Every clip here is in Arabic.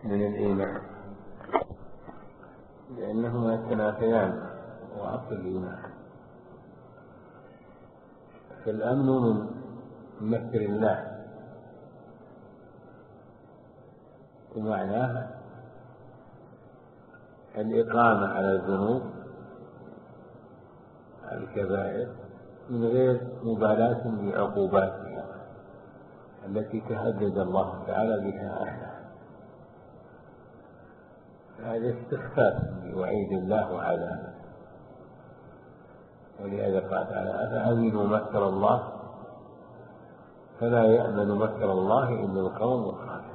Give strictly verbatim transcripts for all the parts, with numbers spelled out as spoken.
من الإيمان، لأنهما يتنافيان وأصل الإيمان. فالأمن من مكر الله ومعناه الإقامة على الذنوب الكبائر من غير مبالاة بعقوباتها التي تهدد الله تعالى بها أهلها. هذا استخفاف بوعيد الله وعذابه، ولهذا قال تعالى: أفأمنوا مكر الله فلا يأمن مكر الله إلا القوم الخاسرون.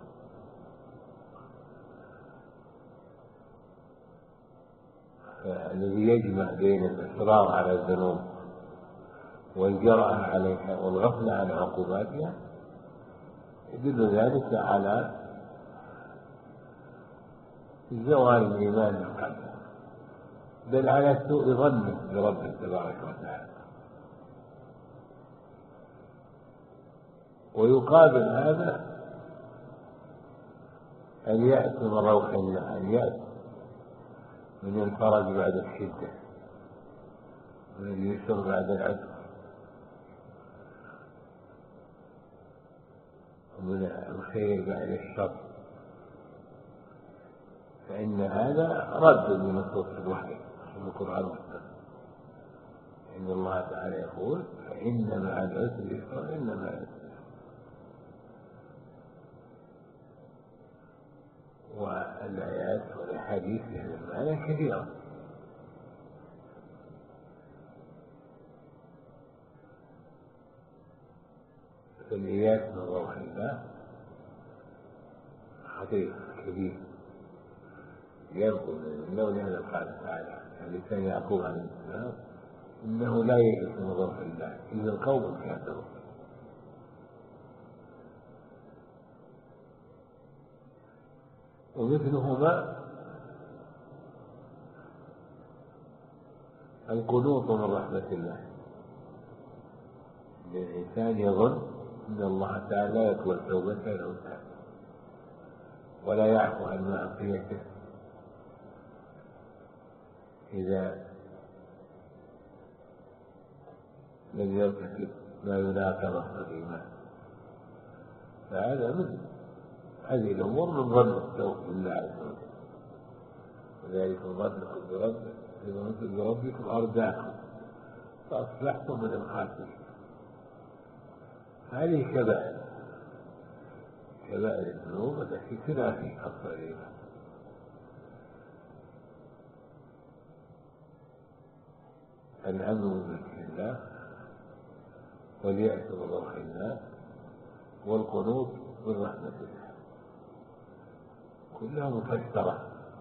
الذي يجمع بين الإصرار على الذنوب والجرأة عليها والغفلة عن عقوباتها يدل ذلك على زوال الإيمان من قلبه، بل على سوء ظنه بربه تبارك وتعالى. ويقابل هذا اليأس من روح الله، اليأس من الفرج بعد الشدة، من اليسر بعد العسر، ومن الخير بعد الشر. فإن هذا رد لنصوص الوحي في القرآن والسنة. إن الله تعالى يقول: فإن مع العسر يسرا، إن مع العسر يسرا. والآيات والأحاديث في هذا المعنى كثيرة. فالإياس من روح الله خطير كبير ينقل من لون هذا قال تعالى عن لسان يعقوب عليه السلام: إنه لا يئس من روح الله إلا القوم الكافرون. ومثلهما القنوط من رحمة الله، إن الإنسان يظن أن الله تعالى لا يقبل توبته لو تاب ولا يعفو عن معصيته إذا لم يرتكب ما يناقض الإيمان. فهذا مثل هذه الأمور من ظن السوء بالله عز وجل، وذلك ظنكم بربكم إذا مثل بربكم أرداكم فأصبحتم من الخاسرين. هذه كبائر كبائر الذنوب التي تنافي أصل الإيمان. الأمن من مكر الله، واليأس من روح الله، والقنوط من رحمة الله، كلها مفسرة.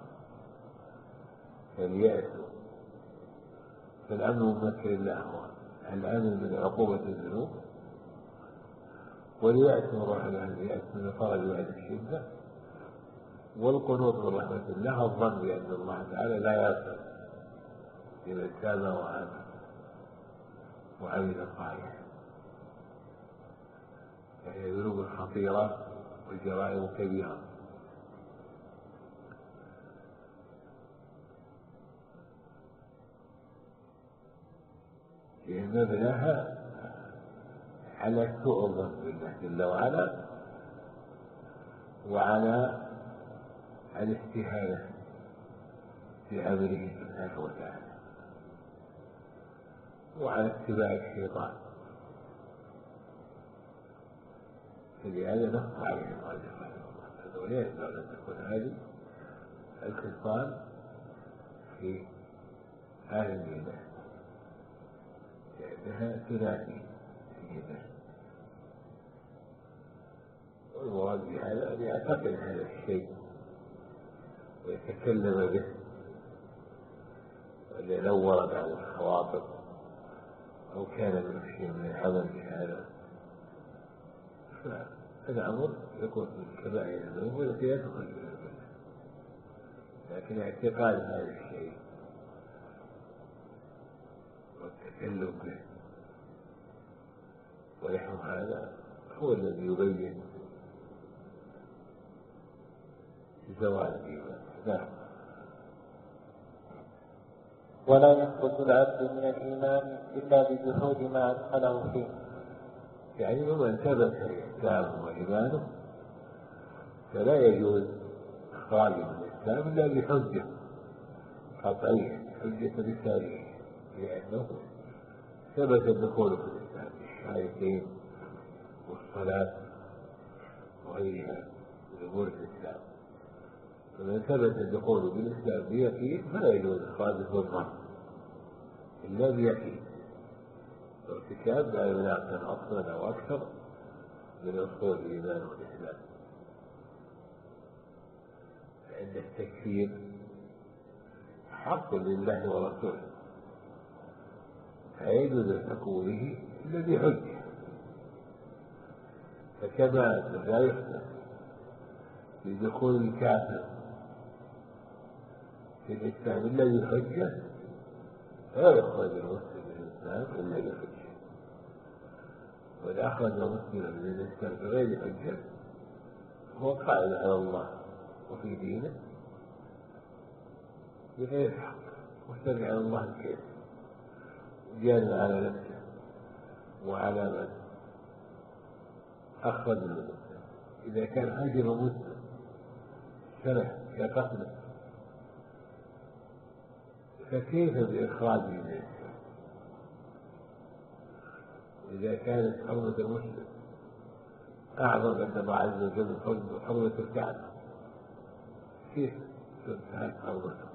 فاليأس فالأمن من مكر الله هو الأمن من عقوبة الذنوب، واليأس من روح الله اليأس من الفرج بعد الشدة، والقنوط من رحمة الله الظن بأن الله تعالى لا يغفر لمن تاب وآمن وعمل صالحا. فهي ذنوب خطيرة وجرائم كبيرة. لأن مبناها على سوء الظن بالله جل وعلا، وعلى الاستهانة بعمله سبحانه وتعالى، وعلى اتباع الشيطان. فلهذا نص عليه المؤلف رحمه الله: ولا يجوز أن تكون هذه الخصال في أهل الإيمان، لأنها تنافي الإيمان. والمراد بهذا أن يعتقد هذا الشيء ويتكلم به، وأن لو ورد على الخواطر أو كان من شيء من العمل بهذا فالأمر يكون من كبائر الذنوب التي لا تخرج من الملة. لكن اعتقاد هذا الشيء والتكلم به ونحو هذا هو الذي يبين بزوال الإيمان. نعم. ولا يخرج العبد من الإيمان إلا بجحود ما أدخله فيه. يعني ومن ثبت إسلامه وإيمانه فلا يجوز إخراجه من الإسلام إلا بحجة قطعية، حجة رسالية، لأنه ثبت الدخول في الإسلام بالشهادتين والصلاة وغيرها من أمور الإسلام. فمن ثبت الدخول بالإسلام بيقين فلا يجوز إخراجه بالظن إلا بيقين، وارتكاب لا يناقض أصلا أو أكثر من أصول الإيمان والإسلام. فإن التكفير حق لله ورسوله، فيجوز تكوينه إلا بحجة. فكما لا يحدث بدخول الكافر في الإسلام إلا بحجة، لا يخرج المسلم من الإسلام إلا بحجة. وإذا أخرج مسلما من الإسلام بغير حجة هو قائل على الله وفي دينه بغير حق، مستمع على الله الكيف، جانب على نفسه وعلى من أخرج من الإسلام. إذا كان هجر مسلم سنة كقتله فكيف بإخراجه من الإسلام؟ إذا كانت حرمة المسلم أعظم عند الله عز وجل حرمة الكعبة، كيف تنتهك حرمته؟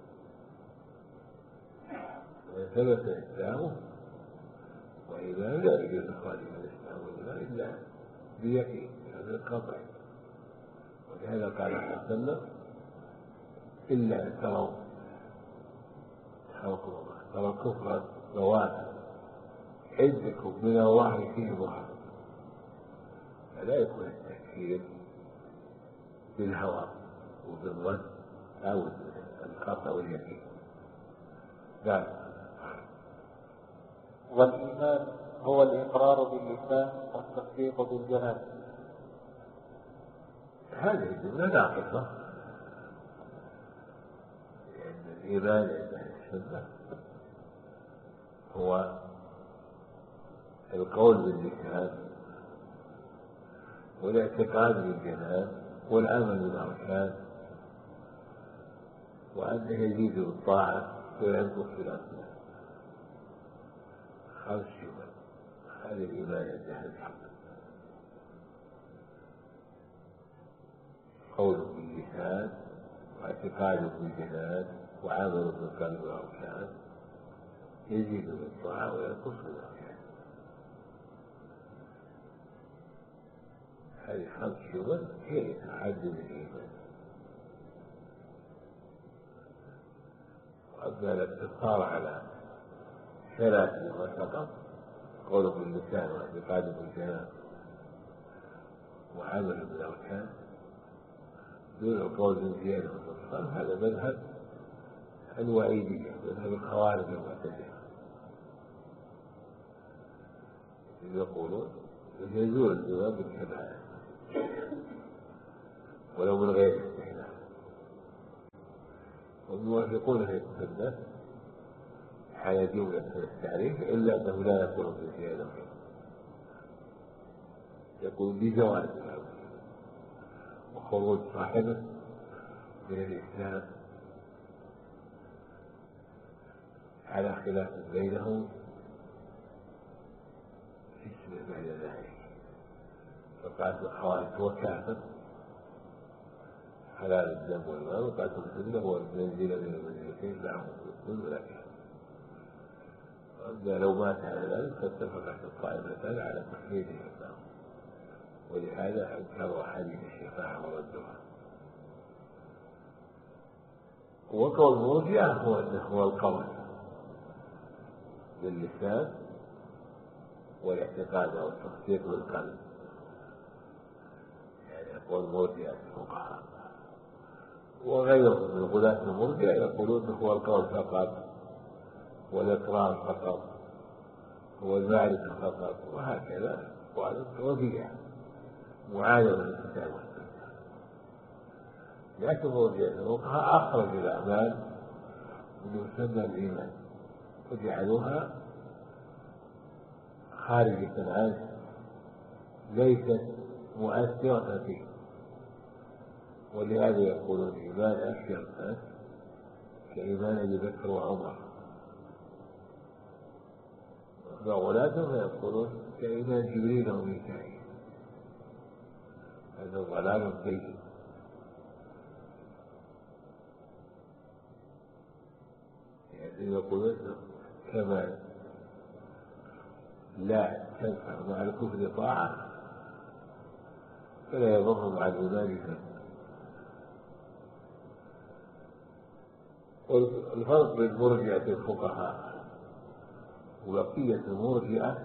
ثبت إسلامه وإيمانه لا يجوز إخراجه من الإسلام والإيمان إلا بيقين، هذا القطع. ولهذا قال صلى الله عليه وسلم: إلا أن تروا ترى الكفر بواتا عندكم من الله فيه برهان. فلا يكون التكفير بالهوى وبالظن أو القطع واليقين. نعم. والإيمان هو الإقرار باللسان والتصديق بالجنان. هذه الجملة ناقصة، لأن الإيمان عند أهل السنة هو القول باللسان والاعتقاد بالجنان والعمل بالأركان، وأنه يزيد بالطاعة وينقص بالأسنان. خمس جمل، هذا الإيمان عند أهل الحق: قول باللسان واعتقاد بالجنان وعمل بالقلب والأركان، يزيد بالطاعة وينقص بالأركان. هذه خمس جمل هي تحدد الإيمان. وأما الاقتصار على ثلاث فقط: قول باللسان واعتقاد بالجنان وعمل بالأركان، دون القول بالزيادة والنقصان، هذا مذهب الوعيدية، مذهب الخوارج المعتزلة. يقولون يجوز الإيمان بالكبائر ولو من غير استحلال، والموافقون في السنة على جملة التعريف إلا أنه لا يكون في زيادة، يقول بجواز وخروج صاحبه من الإسلام على خلاف بينهم في اسمه بعد ذلك. فقالت الخوارج هو كافر حلال الدم والمال، وقالت السنة هو المنزل من المنزلتين لا هو مسلم ولا كافر. وأما لو مات على ذلك فاتفقت الطائفتان على تحديد الإسلام، ولهذا أنكروا حديث الشفاعة وردوها. وقول المرجئة هو أنه هو القول باللسان والاعتقاد أو التصديق بالقلب، يعني يقول المرجئة الفقهاء. وغيرهم من غلاة المرجئة يقولون هو القول فقط والإقرار فقط والمعرفة فقط، وهكذا. وهذا وبيع معاينة للكتاب والسنة. لكن مرجئة الفقهاء أخرج الأعمال من يسمى الإيمان وجعلوها خارجة عنه ليست مؤثرة فيه، ولهذا يقولون الإيمان أشياء الناس كإيمان أبي بكر وعمر، وأولادهم يقولون كإيمان جبريل وميكائيل. هذا ضلال بين. يعني يقولون كما لا تنفع مع الكفر طاعة فلا يضر مع الإيمان شيئا. والفرق بين مرجئة الفقهاء وبقية المرجئة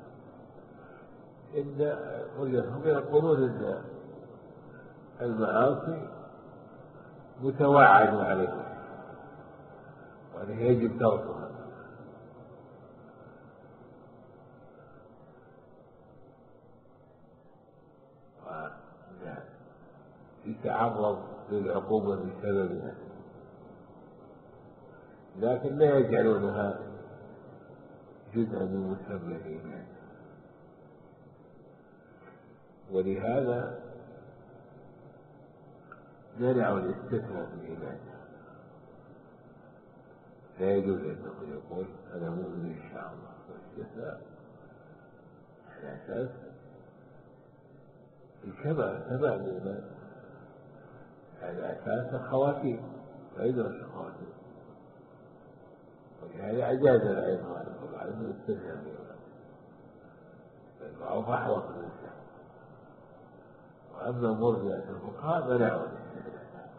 إن مرجئة يقولون إن المعاصي متوعد عليها وأنه يجب تركها، يتعرض للعقوبة بسببها، لكن لا يجعلونها جزءا من مسمى الإيمان. ولهذا منعوا الاستثناء في الإيمان. لا يجوز أنه يقول أنا مؤمن إن شاء الله، والاستثناء على أساس الكمال كمال الإيمان، على أساس الخواتيم ويدرس الخواتيم. ولهذا أجاز العلم على الاستثناء في الإيمان، فالمعروف أحوط الإنسان. وأما مرجئة الفقهاء منعوا الاستثناء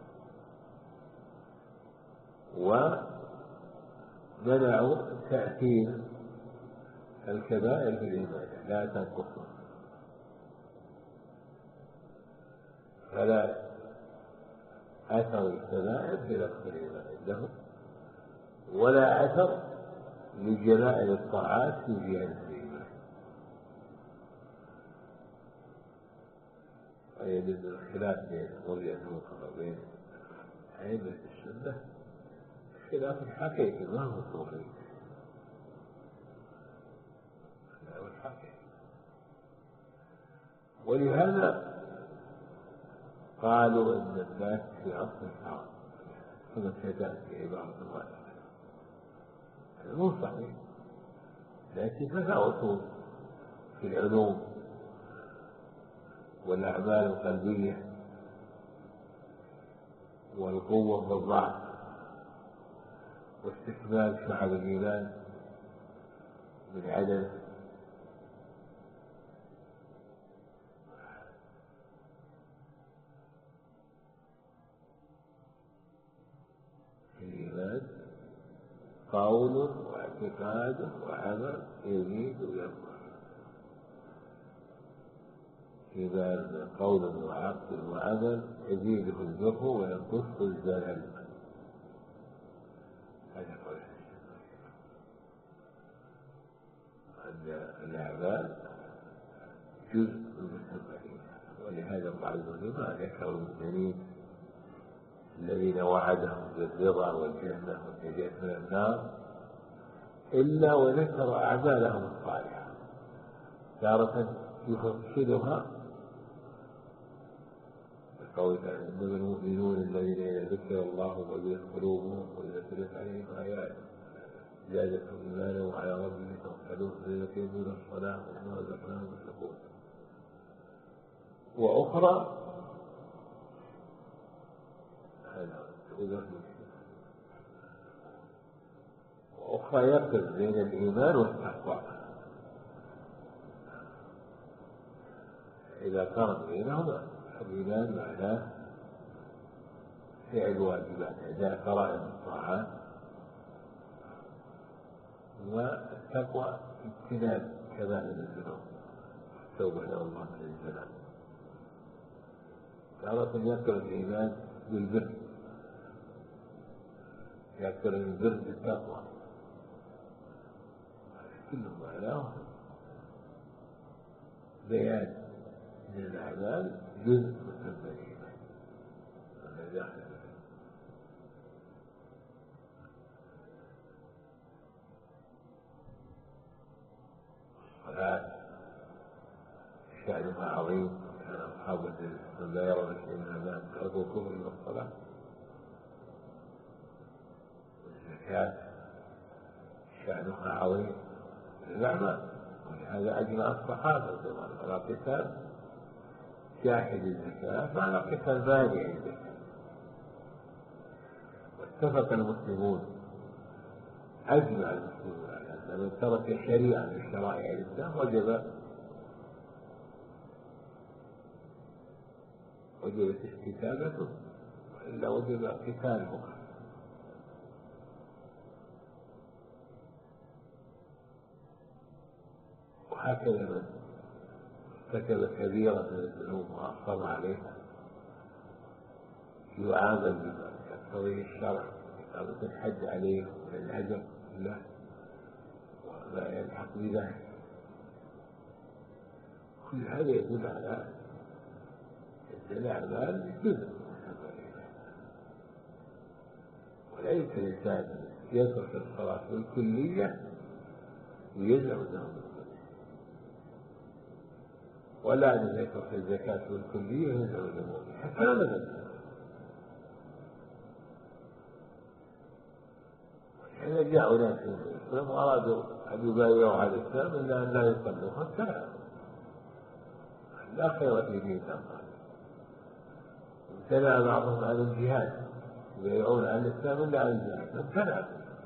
ومنعوا تأثير الكبائر في الإيمان، لا تنقصه، فلا أثر الكبائر في نقص الإيمان عندهم، ولا أثر لجلائل الطاعات في زيادة الإيمان. وهي من الخلاف بين مرجئة الفقهاء وبين أئمة السنة خلاف حقيقي ما هو صوري، خلاف حقيقي. ولهذا قالوا إن الناس في عصر الحرام كما ستأتي عبارة الله هذا مو صحيح، لكن تفاوتوا في العلوم والأعمال القلبية والقوة والضعف واستكمال شعب الإيمان من عدم الإيمان قول واعتقاد وعمل يزيد وينقص. إيمان قول وعقل وعمل يزيد في البر وينقص في الزلل. هذا قول أن الأعمال جزء من مسمى. ولهذا بعض العلماء ذكروا المؤمنين الذين وعدهم بالرضا والجنة والنجاة من النار إلا وذكر أعمالهم الصالحة، تارة يفصلها بقول إنما المؤمنون الذين إذا ذكر الله وجلت قلوبهم وإذا تلت عليهم آيات زادتهم إيمانا وعلى ربهم يتوكلون الذين يقيمون الصلاة ومما رزقناهم ينفقون. وأخرى وأخرى يقرب بين الإيمان والتقوى، إذا قارن بينهما الإيمان معناه فعل واجبات أداء فرائض الطاعات، والتقوى اجتناب كبائر الذنوب توبة إلى الله من الزلال. تارة يقرن الإيمان بالبر، يقرن البر بالتقوى، كله معناه بيان من الأعمال جزء من الإيمان. داخل الصلاة شأنها عظيم. كان أصحاب النبي لا يرون شيئا من هذا تركوا كفر من الصلاة. والزكاة شأنها عظيم الأعمال، ولهذا أجمع الصحابة على قتال جاحد الزكاة وعلى قتال مانع الزكاة. واتفق المسلمون، أجمع المسلمون على أن من ترك شريعة من شرائع الإسلام وجب وجبت استتابته، وإلا وجب قتاله. وهكذا من ارتكب كبيرة من الذنوب وأصر عليها يعامل بما يقتضيه الشرع، إقامة الحد عليه من الأجر له وما يلحق بذلك. كل هذا يدل على أن الأعمال جزء، ولا يمكن الإنسان يترك الصلاة بالكلية ويزعم أنه مسلم، ولا أن يترك الزكاة بالكلية ويزعم أنه مؤمن، حتى لا نزل. حين جاء ناس من الإسلام وأرادوا أن يبايعوا على الإسلام إلا أن لا يصلوا فامتنعوا، لا خير في دين الله. امتنع بعضهم عن الجهاد، يبايعون على الإسلام إلا عن الجهاد فامتنعوا.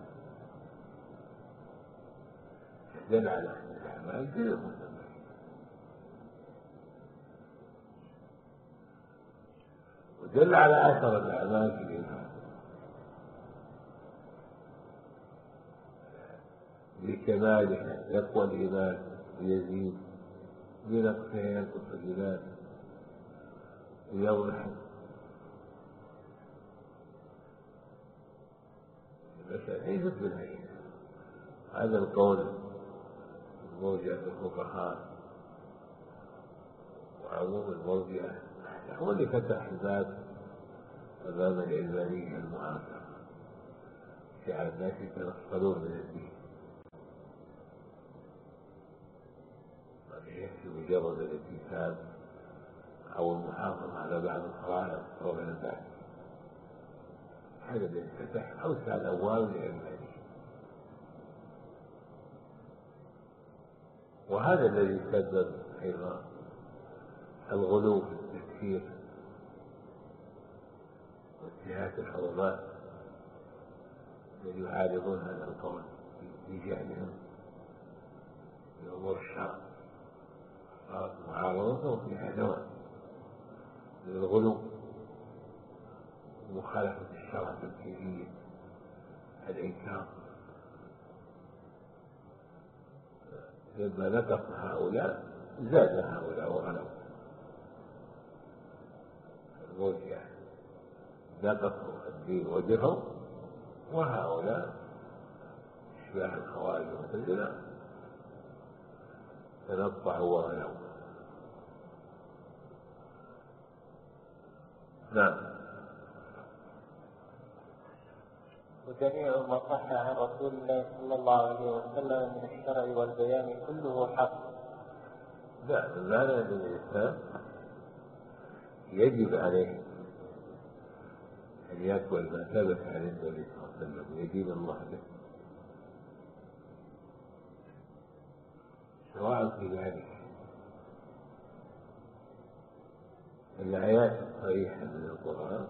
دل على أن الأعمال جزء مسمى. ودل على أثر الأعمال في الإيمان بكمالها، يقوى الإيمان ويزيد، بنقصه ينقص الإيمان ويضمح. المسألة ليست بالهين. هذا القول المرجئة الفقهاء وعموم المرجئة هو اللي فتح الباب أمام العلمانية المعاصرة، جعل الناس يتنصلون من الدين، يكفي مجرد الالتزام أو المحافظة على بعض الفرائض أو غير ذلك. هذا الذي فتح أوسع الأبواب للعلمانية، وهذا الذي سبب أيضا الغلو في التكفير وانتهاك الحرمات الذي يعارضون هذا القول بجهلهم بأمور الشرع. صارت معارضتهم في حيوان من الغلو ومخالفة الشرع الكيفية، الإنكار. لما نقص هؤلاء زاد هؤلاء وغلوا. المرجئة نقصوا الدين وجههم، وهؤلاء اشباه الخوارج والمعتزلة تنطعوا وغلوا. نعم. وجميع ما صح عن رسول الله صلى الله عليه وسلم من الشرع والبيان كله حق. لا، المعنى أن الإنسان يجب عليه أن يقبل ما ثبت عن النبي صلى الله عليه وسلم ويدين الله به، سواء في ذلك الآيات الصريحة من القرآن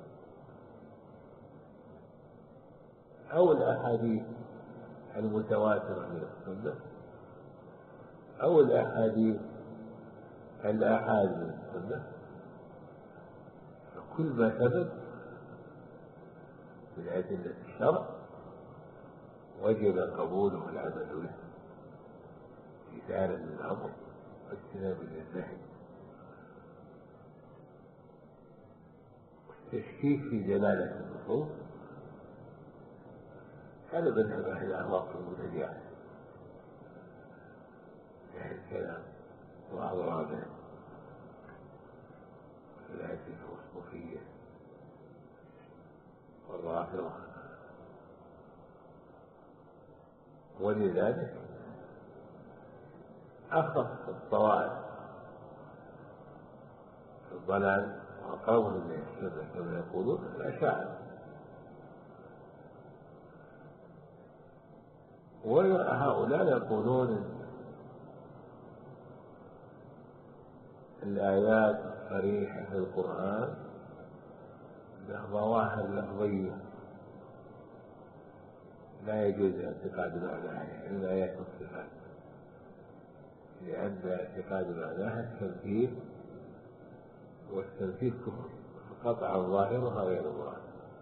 أو الأحاديث المتواترة من السنة أو الأحاديث الآحاد من السنة. فكل ما ثبت من أدلة الشرع وجب قبوله والعمل به امتثالا للأمر واجتنابا للنهي. والتشكيك في جلالة النصوص هذا مذهب أهل الأهواء المبتدعة، أهل الكلام وأضرابه الفلاسفة والصوفية ظاهرها. ولذلك أخف الطوائف الضلال وأقربهم من السنة كما يقولون الأشاعرة، وهؤلاء يقولون الآيات الصريحة في القرآن لها ظواهر لفظية لا يجوز اعتقاد معناها إلا آيات الصفات، لأن اعتقاد معناها التمثيل، والتمثيل كفر قطع ظاهرها غير مراد.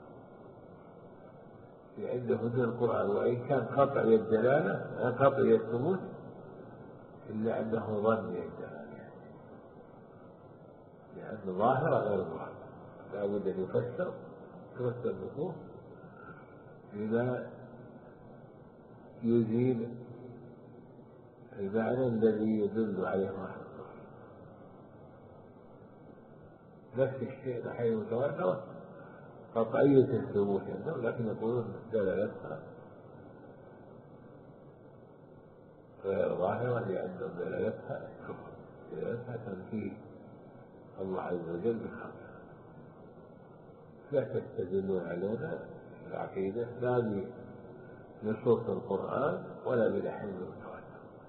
عنده من القرآن وإن كان قطع الدلالة قطع الثبوت إلا أنه ظن الدلالة، لأن ظاهرة غير مراد، لا بد أن يفسر تفسر النصوص بما يزيل المعنى الذي يدل عليه ظاهر. نفس الشيء نحن متواترة قطعية الثبوت عندهم، لكن يقولون دلالتها غير ظاهرة لأن دلالتها كفر، دلالتها تمثيل الله عز وجل بخلقه. لا تستدلون علينا العقيدة لا بنصوص القرآن ولا بالأحاديث المتواترة.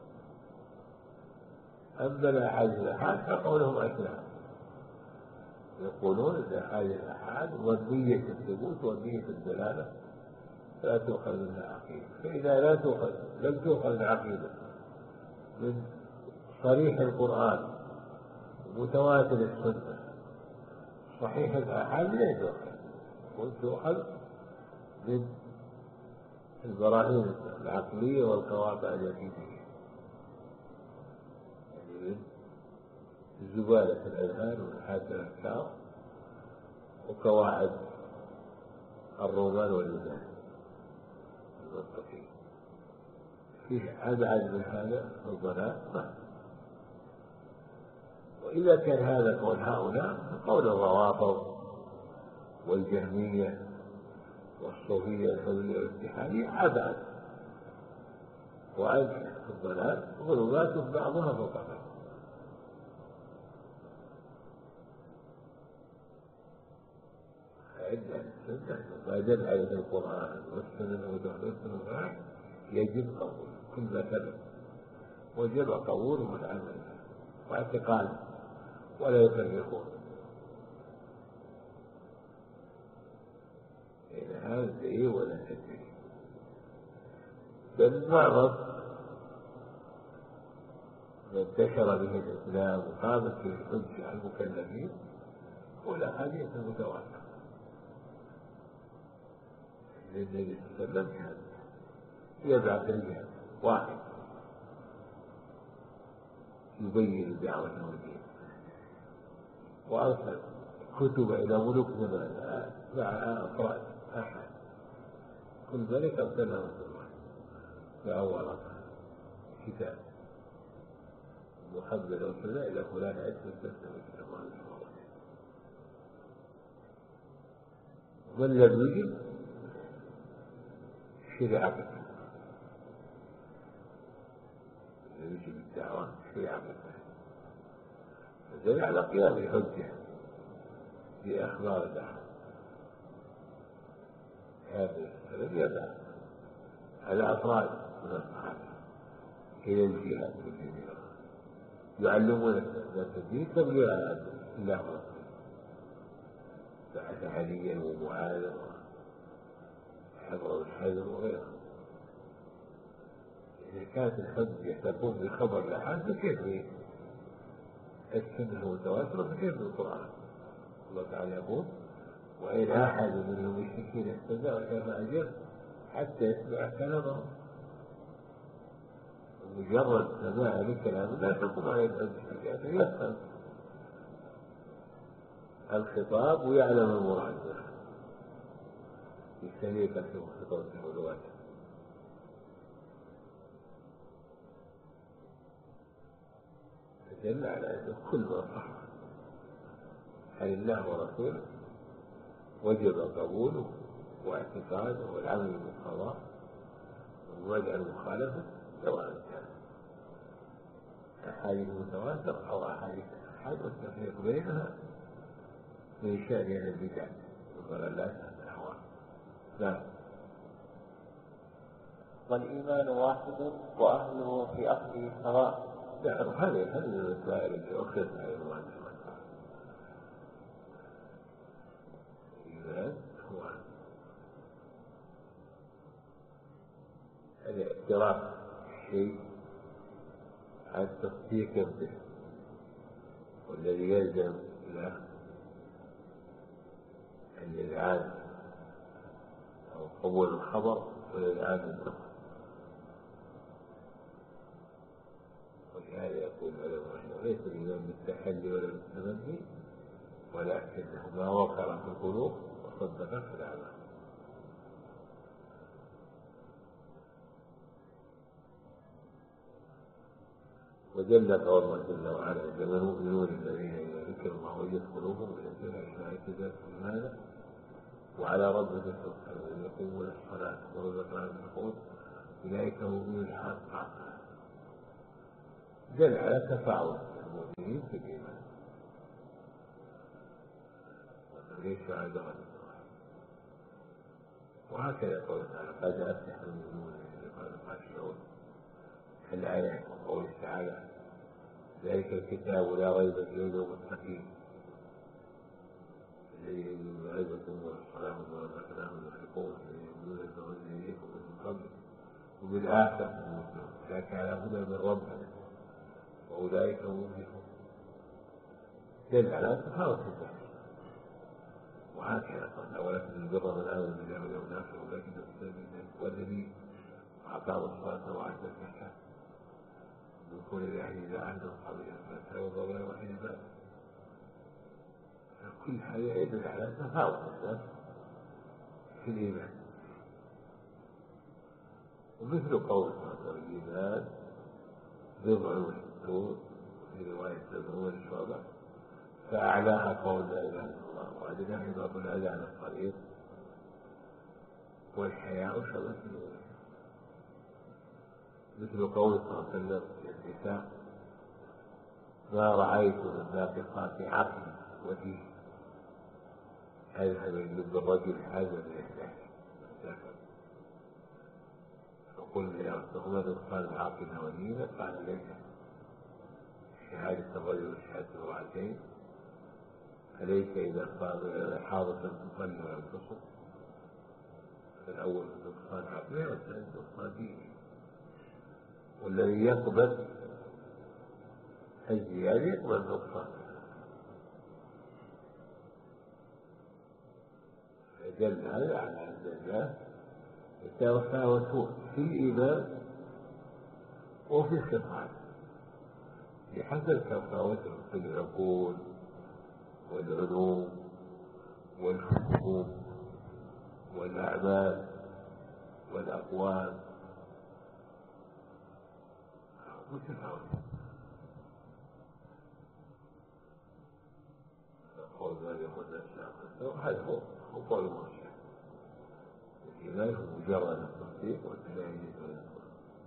أما الأحاديث الآحاد فقولهم أسلام، يقولون أن هذه الآحاد ظنية الثبوت وظنية الدلالة لا تؤخذ منها عقيدة. فإذا لا تؤخذ لم تؤخذ العقيدة من صريح القرآن متواتر السنة صحيح الآحاد لا تؤخذ، وتؤخذ من البراهين العقلية والقواطع التي فيها، يعني زبالة الأذهان ومحاسن الأفكار وقواعد الرومان واليونان المنطقية. فيه أبعد من هذا الضلال. وإذا كان هذا قول هؤلاء قول الروافض والجهمية والصوفية الحلولية والاتحادية أبعد وأبعد الضلال ظلمات بعضها فوق بعض. عندنا السنة ما دل عليه القرآن والسنة والسنة يجب قبول كل ما ثبت، وجب قبوله والعمل واعتقاد ولا يفرقون. إن هذا دليل ولا تدري، بل معظم ما انتشر به الإسلام وقامت به الحجة على المكلفين والأحاديث المتواترة. النبي صلى الله عليه وسلم كان يبعث الجهاد واحد يبين دعوته الدين، وأرسل كتب إلى ملوك زمان مع أفراد أحد، كل ملك أرسله الله فأول كتاب محمد أرسلنا إلى فلان عشر سنة وسلم. من لم يجب شرع به، يجب الدعوة شرع به، فدل على قيام الحجة في أخبار الأحد. هذا الذي يدعى على أفراد من الصحابة إلى الجهاد والجميع يعلمون الناس الدين تبليغ على الله ورسوله، بعث عليا ومعاذ وحضر الحجر وغيره. إذا كانت الحجة تقوم بخبر الأحاد فكيف السنة المتواترة فكيف بالقرآن؟ الله تعالى يقول: وإن أحد من المشركين استدعى كان أجر حتى يسمع كلامه. مجرد سماع لكلام لا تقوم عليه الحجة، لأنه يفهم الخطاب ويعلم المراد يستنيق في خطاب المولوات. فدل على أن كل ما صح عن الله ورسوله وجب قبوله واعتقاد والعمل بالقضاء ووجع المخالفة سواء كان أحاديث متواتر أو أحاديث أحد، والتفريق بينها من شأن أهل البدع والضلالات والأهواء. نعم. والإيمان واحد وأهله في أصله سواء. نعم، هذه هذه المسائل التي أخذت على المؤلف. الإيمان هو الاعتراف بالشيء عن التصديق به، والذي يلزم له الإذعان أو قبول الخبر والإذعان بالنقل. ولهذا يقول العلماء ليس الإيمان بالتحلي ولا بالتمني، ولكنه ما وقر في القلوب وصدق في الأعمال. وجل قوله جل وعلا: إنما المؤمنون الذين إذا ذكر الله وجلت قلوبهم ويذكرون أولئك زادتهم إيمانا وعلى ربهم يتوكلون يقيمون الصلاة ورزقناهم ينفقون أولئك مؤمنون حقا. دل على تفاوت المؤمنين في الإيمان والذين شهدوا وهكذا قول تعالى: قد أفلح المؤمنون الذين قالوا خاشعون. الآية وقول تعالى: ذلك الكتاب لا ريب فيه هدى للمتقين الذين يؤمنون بالغيب والصلاة ورزقناهم ينفقون يؤمنون بما أنزل إليكم من قبلكم وبالآخرة هم يؤمنون أولئك على هدى من ربهم وأولئك هم المفلحون. دل على تفاوت التحريم. وهكذا قال: ولكن البر من آمن بالله واليوم الآخر ولكن السبيل والذي أقام الصلاة وآتى الزكاة يكون الأهل إذا عندهم قضية فتاوى ولا واحد باب. كل هذا يدل على تفاوت الناس في الإيمان. ومثل قول الإيمان بضع وستون في رواية سبعون شعبة، فأعلاها قول لا إله إلا الله وأدناها إضافة الأذى عن الطريق والحياء شعبة الإيمان. مثل قول صلى الله عليه وسلم في النساء: ما رأيت من ناقصات عقل ودين هذا من لب الرجل هذا من يحتاج. فقلنا يا رسول الله: نقصان عقل ودين؟ قال: ليس شهادة الرجل وشهادة المرأتين، فليس إذا قال حاضرا تصلي ولم تصم، فالأول نقصان عقله والثاني نقصان دينه. والذي يقبل الزيادة يقبل النقصان. فدل هذا على أن الناس يتفاوتون في الإيمان وفي الصفات بحسب تفاوتهم في العقول والعلوم والحكم والأعمال والأقوال متفاوتة. قول ذلك يقول الشيخ هذا هو قول المرشح. الإيمان هو مجرد التصديق والتلاهي والإنكار.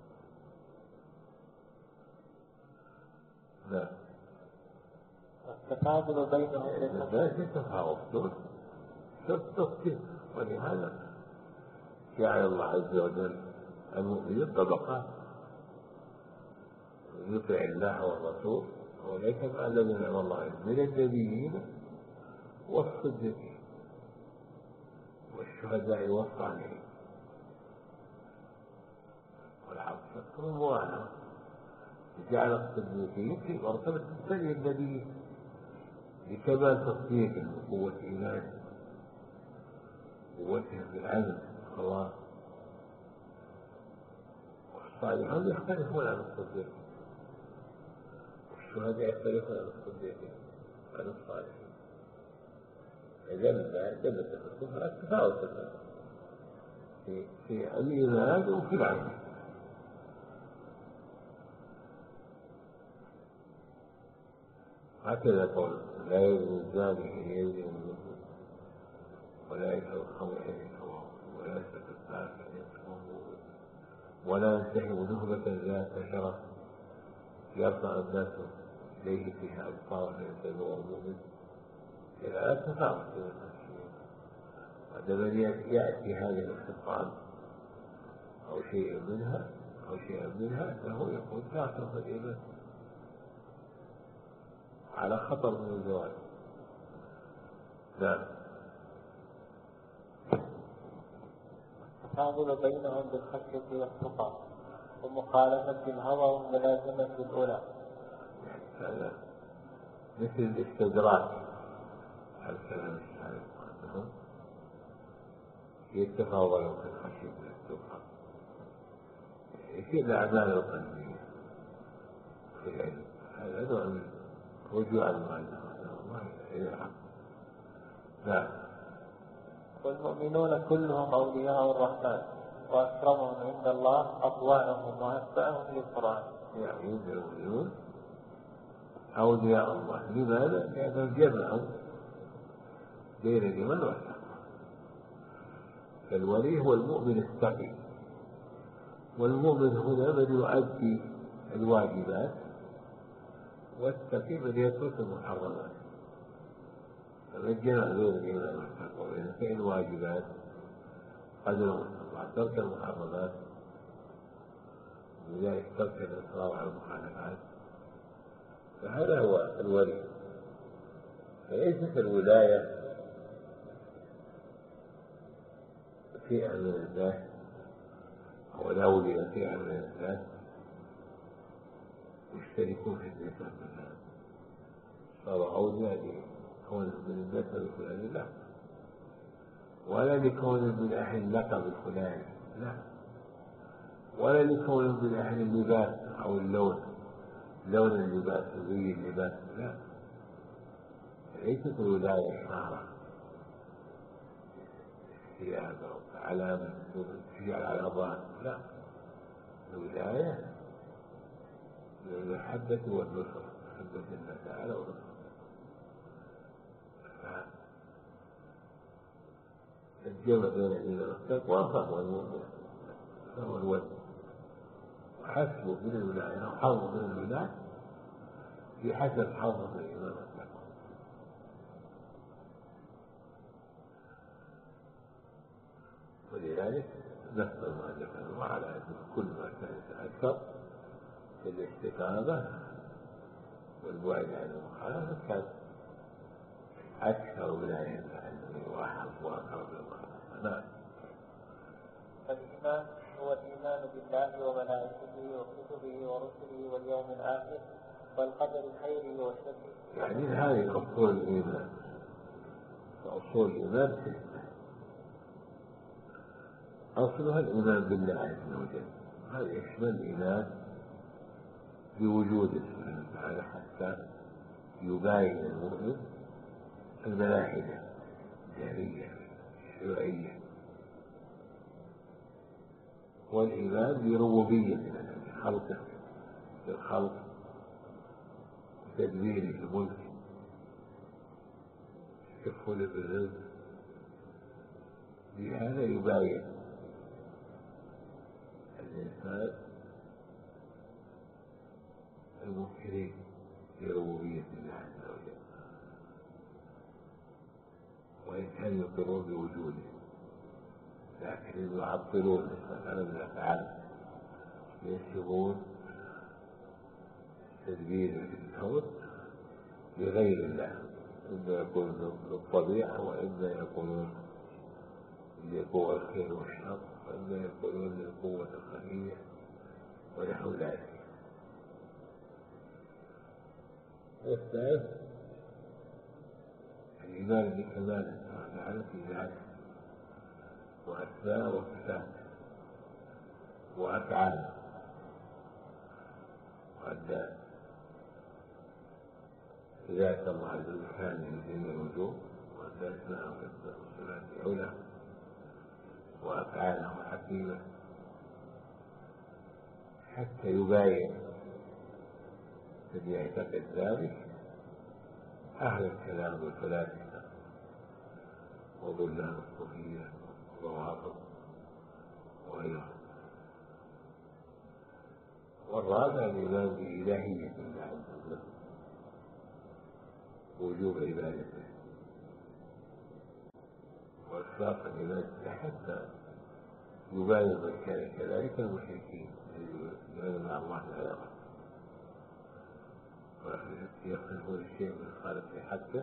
لا التفاضل بينهم لا تتفاوت دون التصديق. ولهذا جعل الله عز وجل المؤمنين طبقات: يطع الله والرسول أولئك مع الذين أنعم الله عليهم من النبيين والصديقين والشهداء والصالحين والعصر والمواهبة. جعل الصديقين في مرتبة ثانية النبي لكمال تصديقهم وقوة إيمانهم وقوتهم بالعمل والصلاة. والصالحون يختلفون عن الصديقين والشهداء يختلفون عن الصديقين عن الصالحين. إذا دلت الكفر التفاوت في في الإيمان وفي العمل. هكذا قول: لا يزني الزاني حين يزني المسلم ولا يشرب الخمر حين يشربه ولا ينتهي نهبة ذات شرف يرفع الناس إليه فيها أبصار الإنسان والمؤمن إلى أن تفاوت عندما يأتي هذه الاستقامة أو شيء منها أو شيء منها فهو يقول لا تنظر إليه على خطر من الزواج. نعم. تعضل بينهم بالخشية والتقى ومخالفة الهوى وملازمة الأولى. هذا مثل الاستدراك على الكلام الشعري عندهم يتفاضلوا في الخشية والتقى يصير الأعمال القلبية في العلم. هذا نوع من رجوع المعلم الله إلى الحق. نعم. والمؤمنون كلهم أولياء الرحمن وأكرمهم عند الله أطوعهم وأتبعهم للقرآن. يعني المؤمنون أولياء الله. لماذا؟ لأنهم جمعوا بين الإيمان والتقوى. فالولي هو المؤمن التقي، والمؤمن هنا من يؤدي الواجبات، والتقي من يترك المحرمات. فمن جمع بين الإيمان والتقوى بين فعل الواجبات قدر المستطاع ترك المحرمات ولذلك ترك الإصرار على المخالفات، فهذا هو الولي. فليست الولاية فئة من الناس أو الأولياء فئة من الناس يشتركون في النساء مثلا صاروا أولياء لكون من النسب الفلاني، لا، ولا لكون من أهل اللقب الفلاني، لا، ولا لكون من أهل اللباس أو اللون لون اللباس وزي اللباس، لا. ليست الولاية شهرة ثياب أو علامة تجعل على ظاهر، لا، الولاية المحبة والنصر، محبة الله تعالى ونصر. الجمع بين الإيمان والتقوى فهو المؤمن، فهو الولي، وحسبه من الولاية أو حظه من الولاية بحسب حظه من الإيمان والتقوى. ولذلك نص المؤلف وعلى أن كل ما كان يتأثر في الاستقامة والبعد عن المخالفة كان أكثر ولاية لأنه واحد وأقرب لله. نعم. الإيمان هو الإيمان بالله وملائكته وكتبه ورسله واليوم الآخر والقدر خيره وشره. يعني هذه أصول الإيمان. أصول الإيمان ستة. أصلها الإيمان بالله عز وجل، هذا يشمل الإيمان بوجوده سبحانه وتعالى حتى يباين المؤمن الملائكة الجهرية الشرعية، والإيمان بربوبية خلقه بالخلق وتدبيره الملك التكفل بالرزق. بهذا يباين الإنسان المنكرين بربوبية الله عز وجل، وإن كانوا يقرون بوجوده لكن يعطلون مثلا من الأفعال ينسبون تدبير الكون لغير الله، إما يكون للطبيعة وإما يكونون لقوة الخير والشر وإما يكونون للقوة الخفية ونحو ذلك. والثالث الإيمان بكماله تعالى في ذاته وأسماء وصفاته وأفعاله، وأن ذات الله عز وجل كان من جميع الوجوه، وأن أسماءه وصفاته علا وأفعاله حكيمة، حتى يباين الذي يعتقد ذلك أهل الكلام والفلاسفة وظلام الصوفية والروافض وغيره. والرابع الإيمان بإلهية الله عز وجل، وجوب عبادته وإخلاص العبادة حتى يبالغ من كان كذلك المشركين الذين مع الله العلاقة يصرفون الشيء من خالق حقه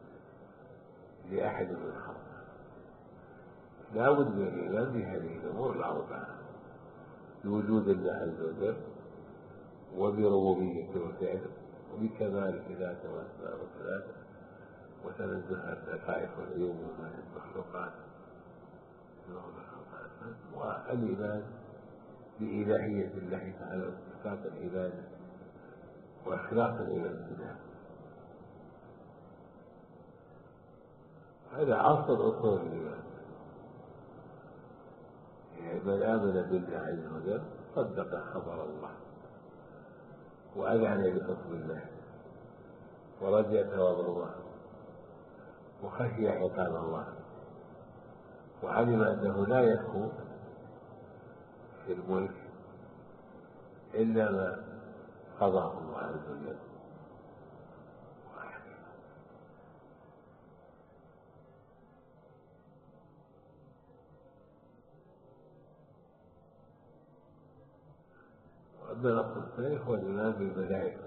لأحد من خلقه. لا بد من الإيمان بهذه الأمور الأربعة: بوجود الله عز وجل، وبربوبيته وفعله، وبكمال ذاته وأسماء وصفاته، وتنزه عن الحقائق والعيوب وما في المخلوقات، والإيمان بإلهية الله تعالى وصفات العبادة وإخلاص العبادة له. هذا أصل أصول الإيمان. يعني من آمن بالله عز وجل صدق خبر الله، وأذعن بحكم الله، ورجع ثواب الله، وخشي عقاب الله، وعلم أنه لا يكون في الملك إلا ما قضاه الله عز وجل. وأما الأصل الثاني هو الإيمان بالملائكة،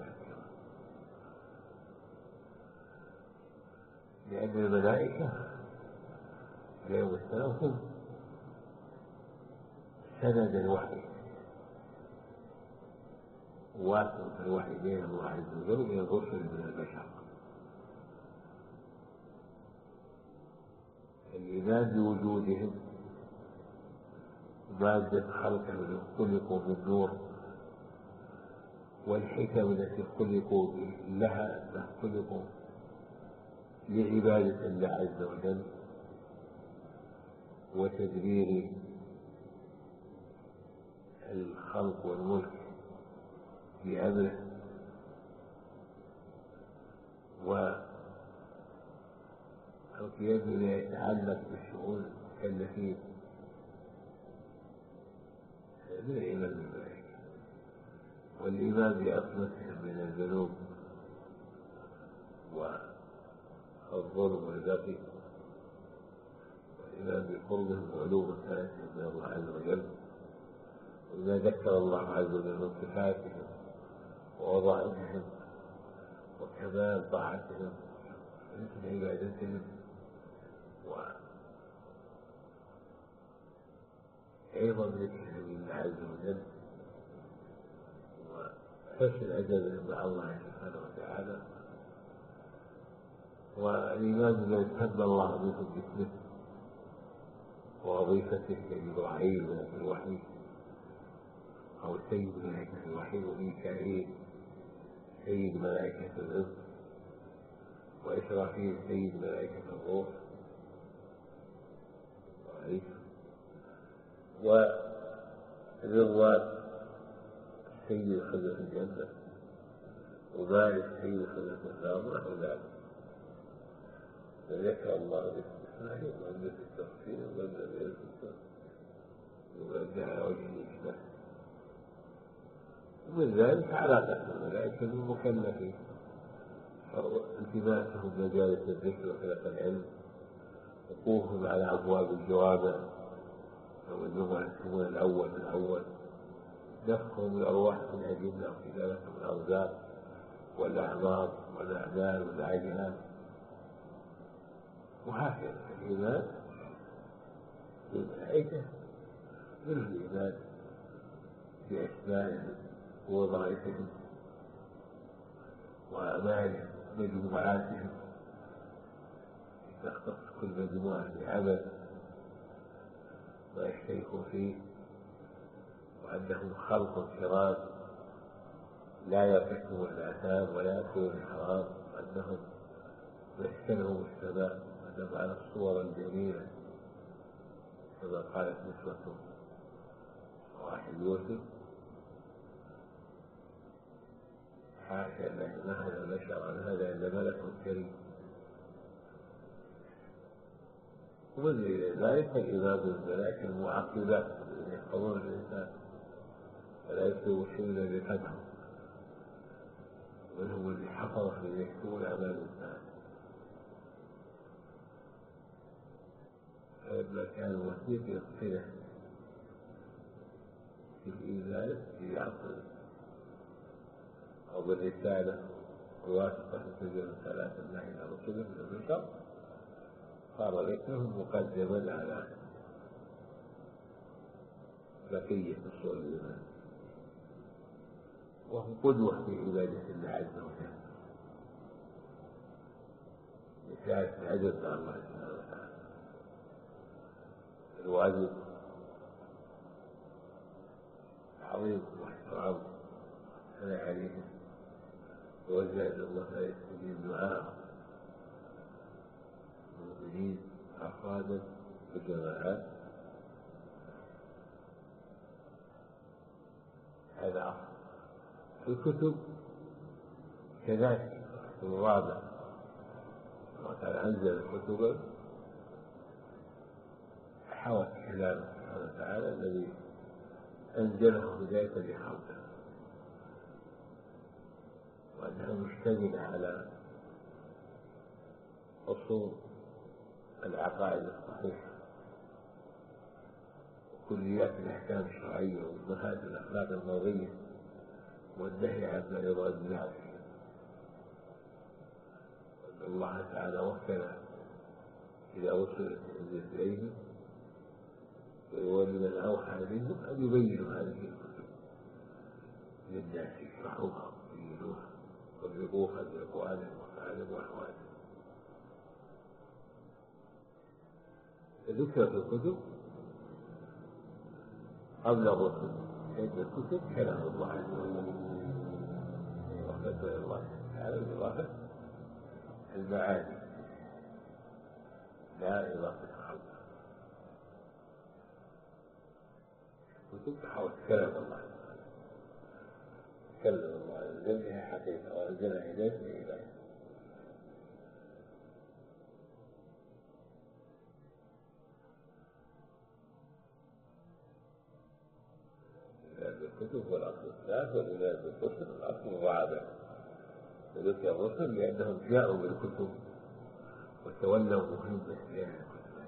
لأن الملائكة عليهم السلام هم سند الوحي، واسطة الوحي بين الله عز وجل وبين الرسل من البشر. الإيمان بوجودهم مادة خلقهم خلقوا من نور، والحكم التي خلقوا لها خلقوا لعبادة الله عز وجل وتدبير الخلق والملك بأمره، والقيام بما يتعلق بالشؤون المكلفين من الإيمان بالملائكة، والإيمان بأصمتهم من الذنوب والظلم والبغي، والإيمان بقربهم وعلو مكانتهم من الله عز وجل، وما ذكر الله عز وجل من صفاتهم ووظائفهم وكمال طاعتهم مثل عبادتهم وأيضا ذكرهم لله عز وجل وحسن أدبهم مع الله سبحانه وتعالى، والإيمان بما يسمى الله به باسمه ووظيفته كإبراهيم في الوحي أو سيد ملائكة الوحي، وميكائيل سيد ملائكة الرزق، وإسرافيل سيد ملائكة الروح ورضوان سيد خزنة الجنة، ومالك سيد خزنة النار، ونحو ذلك. فذكر الله باستثنائه ومن في التفصيل ومن بالإرسال ومن على وجه الإجمال. ومن ذلك علاقة الملائكة بالمكلفين، التماسهم مجالس الذكر وحلقة العلم، وقوفهم على أبواب الجوامع أو الجمعة يسمون الأول من الأول، نفخهم الأرواح من أجلنا وكتابتهم الأرزاق والأعمار والأعمال والعجلات، وهكذا. الإيمان بالملائكة منه الإيمان بأسمائهم ووظائفهم وأعمالهم ومجموعاتهم، تختص كل مجموعة بعمل ما يشتركوا فيه، وأنهم خلق كرام لا يرتكبون الآثام ولا يأكلون الحرام، وأنهم يسكنهم السماء، وأنهم على الصور الجميلة كما قالت نسوة واحد يوسف: حاشا الله ما هذا بشر عن هذا إلا ملك كريم. ومن ذلك الإمام الملائكة المعقبات الذين يحفظون الإنسان فلا يكتبوا الشيء الذي كتبه، ومنهم الذي حفظ الذي يكتبون أعمال الإنسان. فلما كان الوثيق يقتله في الإنزال في عصر أو بالرسالة بواسطة تسجيل ثلاثة الله إلى رسوله من البشر، صار ذكرهم مقدما على بقية أصول الإيمان، وهم قدوة في عبادة الله عز وجل بشهادة العجز مع الله سبحانه وتعالى. الواجب عظيم واحترام الثناء عليهم ووجه إلى الله فيستجيب دعاء المؤمنين أفرادا وجماعات. هذا أصل. الكتب كذلك الرابع وكان أنزل كتبا حوت كلامه سبحانه وتعالى الذي أنزله بداية لخلقه، وأنها مشتملة على أصول العقائد الصحيحة وكليات الأحكام الشرعية ومهاد الأخلاق المرضية والنهي عما يضاد بالعكس. وأن الله تعالى وكل إلى رسل أنزل إليهم ولمن أوحى منهم أن يبينوا هذه الكتب للناس، يشرحوها ويبينوها ويربوها بأقوالهم وأفعالهم وأحوالهم. ذكر في الكتب قبل الرسل، لأن الكتب كلام الله عز وجل وقت الله تعالى بإضافة المعاني لا إضافة الخلق. الكتب تحاول كلام الله، كلم الله أنزلها حقيقة وأنزلها إليك بإله. الكتب هو الأصل الثالث، والإيمان بالرسل الأصل الرابع. وذكر الرسل لأنهم جاءوا بالكتب وتولوا مهمة لأهل الكتب،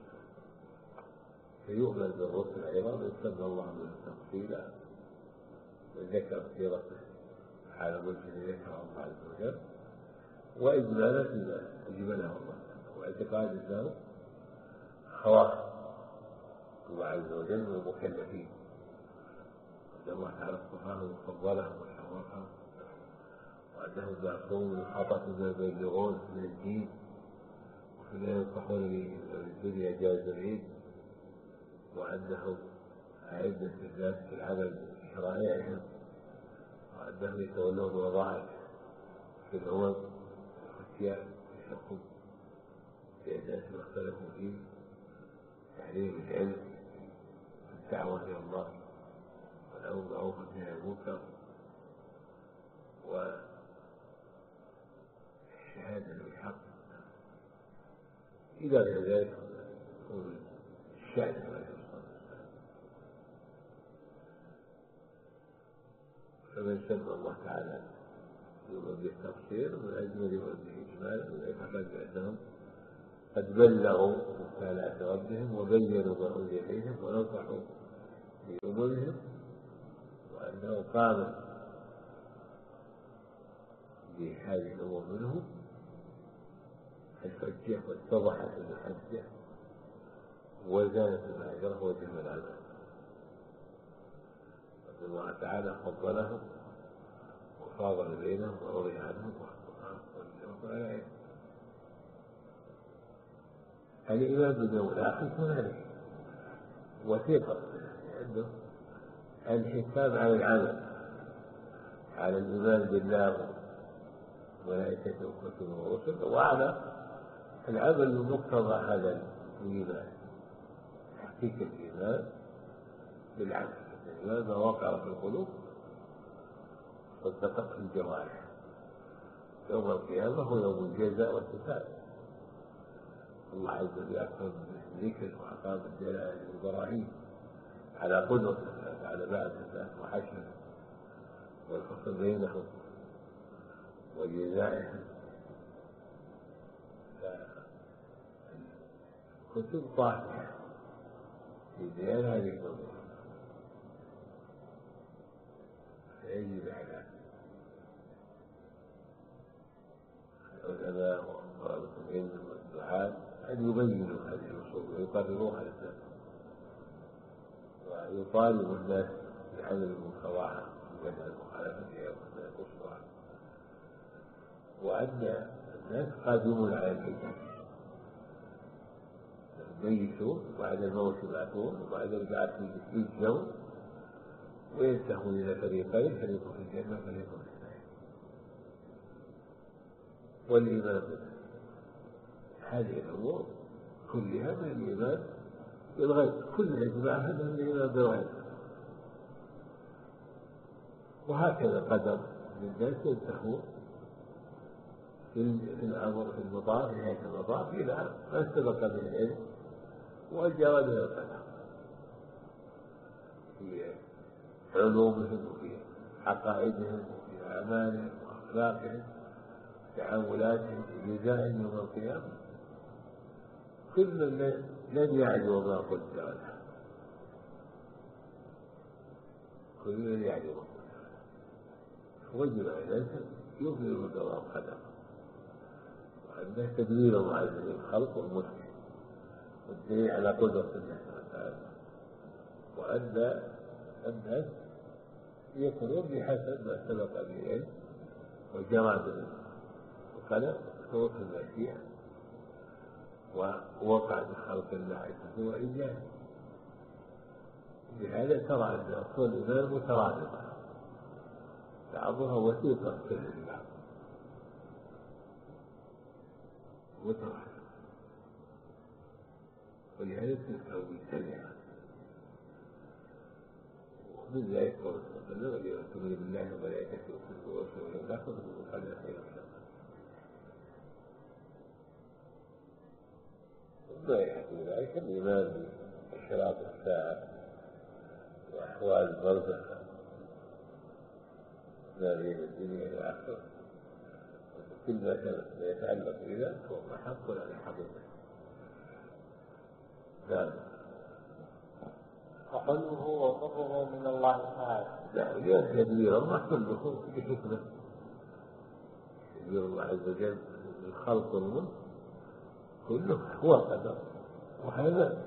فيؤمن بالرسل أيضا يسمى الله من تفصيلا وذكر سيرته على وجه ذكر الله عز وجل، وإجمالا فيما أجمله الله، واعتقاد أنه خواص الله عز وجل والمكلفين، أن الله تعالى اصطفاهم وفضلهم وشرفهم، وأنهم معصوم من خطأ ما يبلغون من الدين وفي ينصحون للدنيا جازمين، وأنهم أعدة الناس في العمل بشرائعهم، وأنهم يتولون وظائف في الأمم الختيان في الحكم في الناس اختلفوا فيه، تعليم العلم والدعوة إلى الله والأمر بالمعروف والنهي عن المنكر والشهادة بالحق إلى غير ذلك من الشأن عليه الصلاة والسلام. فمن سمى الله تعالى يؤمن بالتفسير من أجمل يؤمن به إجمالا ويعتقد بأنهم قد بلغوا رسالات ربهم وبينوا ما أنزل إليهم ونصحوا لأمورهم، وأنه قام بهذه الأمور منهم الحجة واتضحت المحجة وزالت المعذرة وجه العمل، وأن الله تعالى فضلهم وفاضل بينهم ورضي عنهم وأخبرهم على علم. الإيمان باليوم الآخر كذلك وثيقة عنده الحساب على العمل، على الإيمان بالله وملائكته وكتبه ورسله، وعلى العمل بمقتضى هذا الإيمان، تحقيق الإيمان بالعمل. الإيمان ما وقع في القلوب صدقت في الجوارح. يوم القيامة هو يوم الجزاء والحساب، الله عز وجل أكثر من الذكر وأقام الدلائل والبراهين على قدرة على بعث الناس وحشر والفصل بينهم وجزائهم. كتب طاهرة في بيان هذه الأمور فيجب على العلماء وطلبة العلم والدعاة أن يبينوا هذه الأصول ويقرروها للناس ويطالبوا الناس بعمل المقتضاها من المخالفة والأصول، وأن الناس قادمون على الحجة ميتون وبعد الموت يبعثون وبعد البعث يجزون وينتهون إلى فريقين، فريق في الجنة وفريق في النار. والإيمان هذه الأمور كلها من الإيمان بالغيب، كل إجماع هذا من الإيمان بالغيب. وهكذا قدر للناس ينتهون في الأمر في المطاف في نهاية المطاف إلى ما سبق من العلم وجرى من القدر في علومهم وفي عقائدهم وفي أعمالهم وأخلاقهم تعاملاتهم وجزائهم يوم القيامة. كل من لن يعلو ما قلت له، كل من يعلو ما قلت له وجب على الإنسان يؤمن بقضاء القدر وأنه تدبير الله عز وجل الخلق والملك والدليل على قدرة الله تعالى، وأن الناس يكونون بحسب ما سبق به العلم وجرى بالقدر وصوت المشيئة ووقع بخلق الله عز وجل وإيجاده. لهذا ترى أن أصول الإيمان مترابطة بعضها وثيقة في البعض مترابطة، ولهذا تذكر بالسريعة. ومن ذلك قول صلى الله عليه وسلم تؤمن بالله وملائكته وكتبه ورسله والآخرة وقال خير الشر. ما يحكي ذلك الإيمان بأشراط الساعة وأحوال البرزخ ما بين الدنيا والآخرة وكل ما يتعلق بذلك هو محق على حقيقته. نعم. وحلمه وضره من الله تعالى. لا لأن تدبير الله كله بحكمة، تدبير الله عز وجل الخلق والملك كله هو القدر، وهذا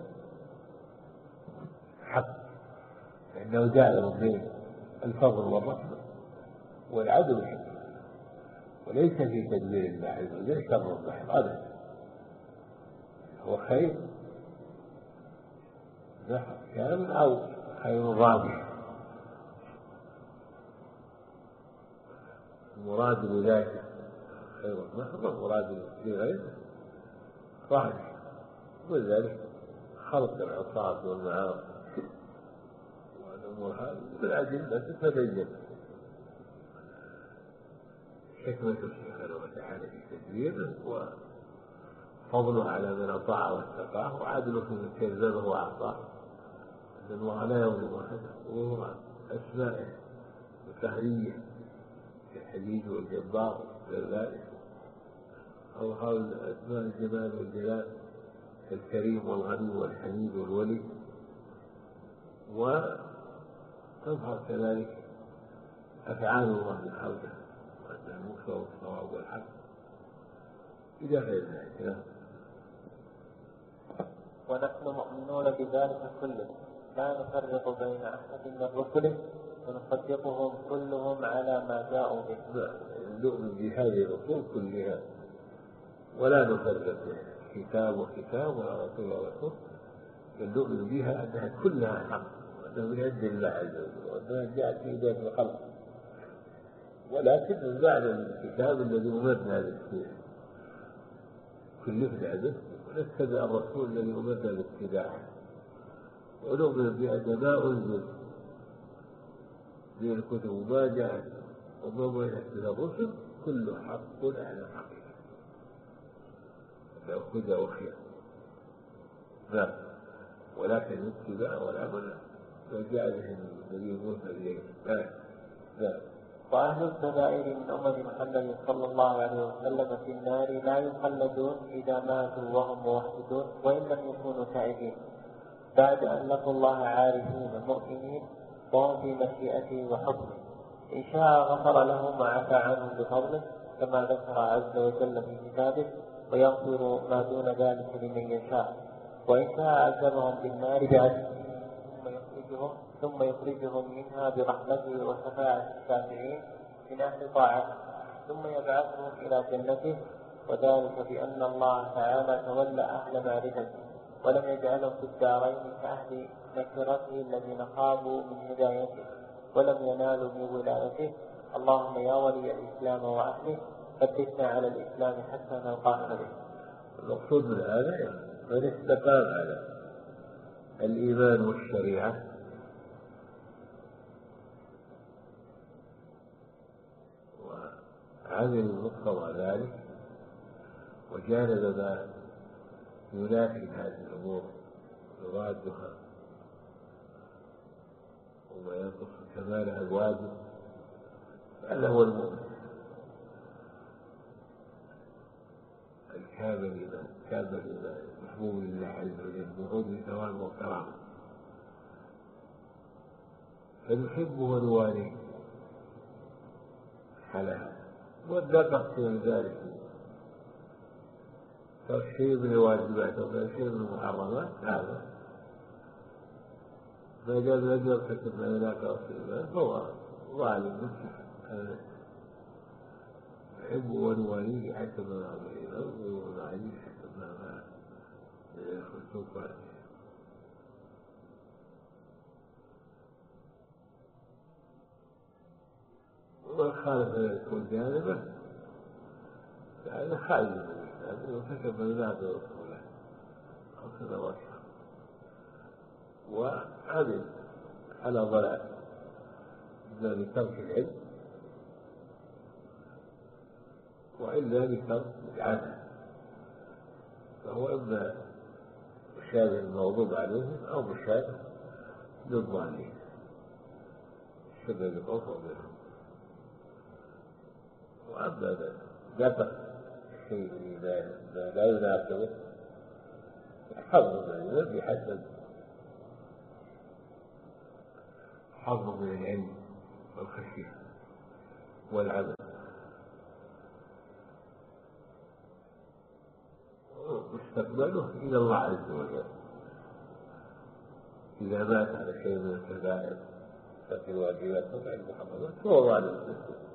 حق لأنه جعل بين الفضل والرحمة والعدل والحكمة، وليس في تدبير الله عز وجل شر محض أبدا، هو خير كامل أو خير رابع. المراد بذلك خير محض والمراد بغيره رابع، وذلك خلق العصاة والمعاصي والأمور هذه بالأدلة تتبين حكمة سبحانه وتعالى في تدبيره وفضله على من أطاع واتقاه وعدله في من كذبه وأعطاه، أن الله لا يظلم أحدا وهو أسمائه القهرية كالحديد والجبار وذلك، أو هذا أسماء الجمال والجلال كالكريم والغني والحميد والولي، وتظهر كذلك أفعال الله من خلقه وأنها المكثر والصواب والحق إلى غير ذلك. ونحن مؤمنون بذلك كله لا نفرق بين أحد من رسله ونصدقهم كلهم على ما جاءوا به. نؤمن بهذه الأصول كلها ولا نفرق كتاب وكتاب ولا رسول ورسول، بل نؤمن بها أنها كلها حق وأنها من عند الله عز وجل وأنها جاءت في ذات الخلق، ولكن من بعد الكتاب الذي أمرنا به كلفنا به ونتبع الرسول الذي أمرنا باتباعه، ونؤمن بأن ما أنزل من الكتب وما جاءت وما بينت من الرسل كله حق على حقيقة، هدى وخير لا، ولكن الاتباع والعمل فجاء به النبي موسى إليه. لا لا. وأهل الكبائر من أمة محمد صلى الله عليه وسلم في النار لا يخلدون إذا ماتوا وهم موحدون وإن لم يكونوا تائبين، بعد أن لقوا الله عارفين مؤمنين وهم في مشيئته وحكمه. إن شاء غفر لهم وعفى عنهم بفضله كما ذكر عز وجل في كتابه، ويغفر ما دون ذلك لمن يشاء. وإن شاء عذبهم بالنار بعذابه ثم يخرجهم ثم يخرجهم منها برحمته وشفاعة الشافعين من أهل طاعته، ثم يبعثهم إلى جنته، وذلك بأن الله تعالى تولى أهل معرفته ولم يجعلهم في الدارين كأهل نكرته الذين خابوا من هدايته ولم ينالوا من ولايته. اللهم يا ولي الإسلام وأهله ثبتنا على الإسلام حتى نلقاك به. المقصود من هذا من استقام على الإيمان والشريعة وعمل مقتضى ذلك وجانب ما ينافي هذه الأمور يرادها وما ينقص كمالها الواجب، هذا هو المؤمن الكامل الإيمان كامل الإيمان محبوب لله عز وجل موعود بثواب وكرامة، فنحبه ونواليه على هذا. والدقق في ذلك ترشيد من الواجبات وترشيد من المحرمات، هذا فإذا لم يرتكب ما هناك رسول فهو ظالم نحبه ونواليه حتى ما نعمل ونعيش حتى ما يخلصون فاتح. ومن خالف يكون جانبه فهذا خارج من الإسلام وارتكب من ذات رسوله خمسة وعشرة وعمل على ضلال إما بترك العلم وإلا بترك العمل، فهو إما مشابه الموضوع عليهم أو مشابه للضالين شبه بقوة منهم. وأما ذكر شيء لا يناسبه حظ من بحسب حظ من العلم والخشية والعمل، مستقبله إلى الله عز وجل. إذا مات على شيء من الكبائر ففي الواجبات وفي المحرمات فهو ظالم،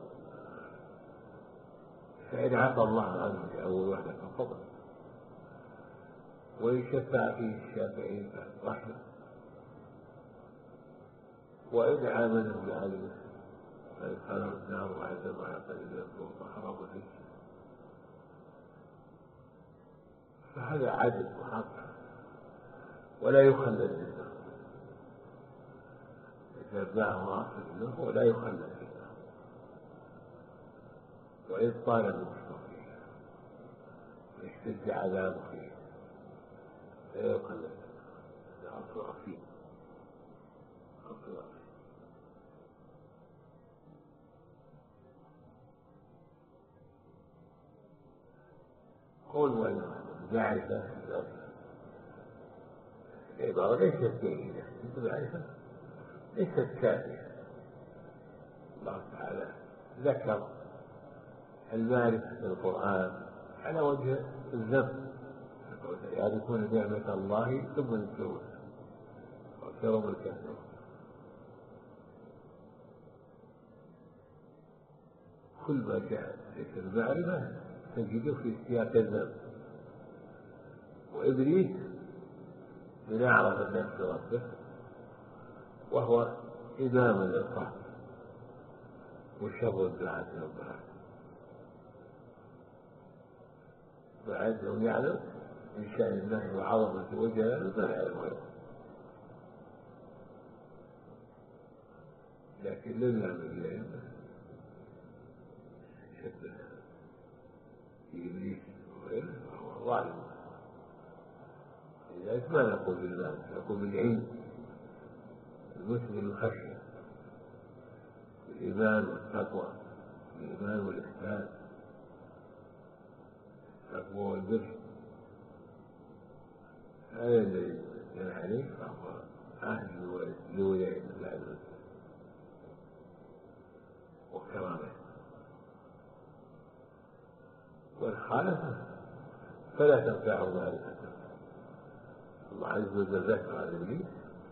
فإن عفى الله عنه في أول وحدة ففضل، وإن شفع فيه الشافعين فرحمة، وإن عامله بعلمه فإدخله النار وعذب وعقل ذنبه فحرم فيه، فهذا عدل وحق ولا يخلد منه. إذا باعه واصل منه ولا يخلد منه، وإذ طال المشركين واشتد عذابه فيه لا يخلد منه، عصر فيه عصر فيه. قول والمعرفة العبارة ليست جيدة، المعرفة ليست كافية. الله تعالى ذكر المعرفة في القرآن على وجه الذم، يعرفون نعمة الله ثم ينكرونها وأكثرهم الكافرون. كل ما جاء ذكر المعرفة تجده في سياق الذم. وإبليس من أعرف الناس بربه وهو إمام الإطاعة وشر الدعاة ربها، مع أنه يعلم من شأن الله وعظمة وجلاله ما يعلم غيره، لكن لم يعلم بأنه شبه في إبليس وغيره وهو ظالم. لذلك لكن ما نقول بالله، نقول بالعلم المثل الخشية، الإيمان والتقوى، الإيمان والإحسان، التقوى والبر، هذا الذي كان عليه فهو أهل لولاية الله وكرامه. والخالفة فلا تنفعه معرفته. الله عز وجل ذكر عن إبليس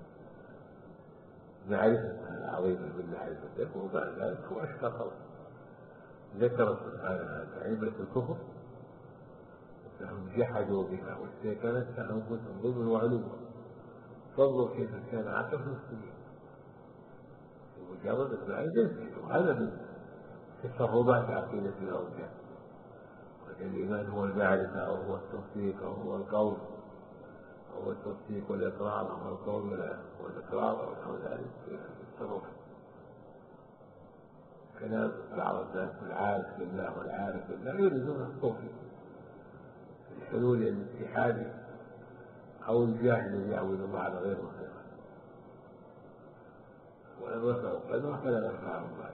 معرفة العظيمة بالله عز وجل، وبعد ذلك هو أشقى خلق. ذكر سبحانه عيبة الكفر أنهم جحدوا بها واستيقنتها أنفسهم ظلما وعلوا، فانظر كيف كان عاقبة المسلمين بمجرد المعرفة. وهذا من تسربات عقيدة الأرجاء، الإيمان هو المعرفة أو هو التصديق أو هو القول، أو التصديق والإقرار أو القول والإقرار أو نحو ذلك التصرف. كلام بعض الناس العارف بالله والعارف بالله يريدون الصوفي الحلول الاتحادي أو الجاهل الذي يعبد الله على غير مسلم، ولم يفعلوا قدره فلا يفعلوا الله.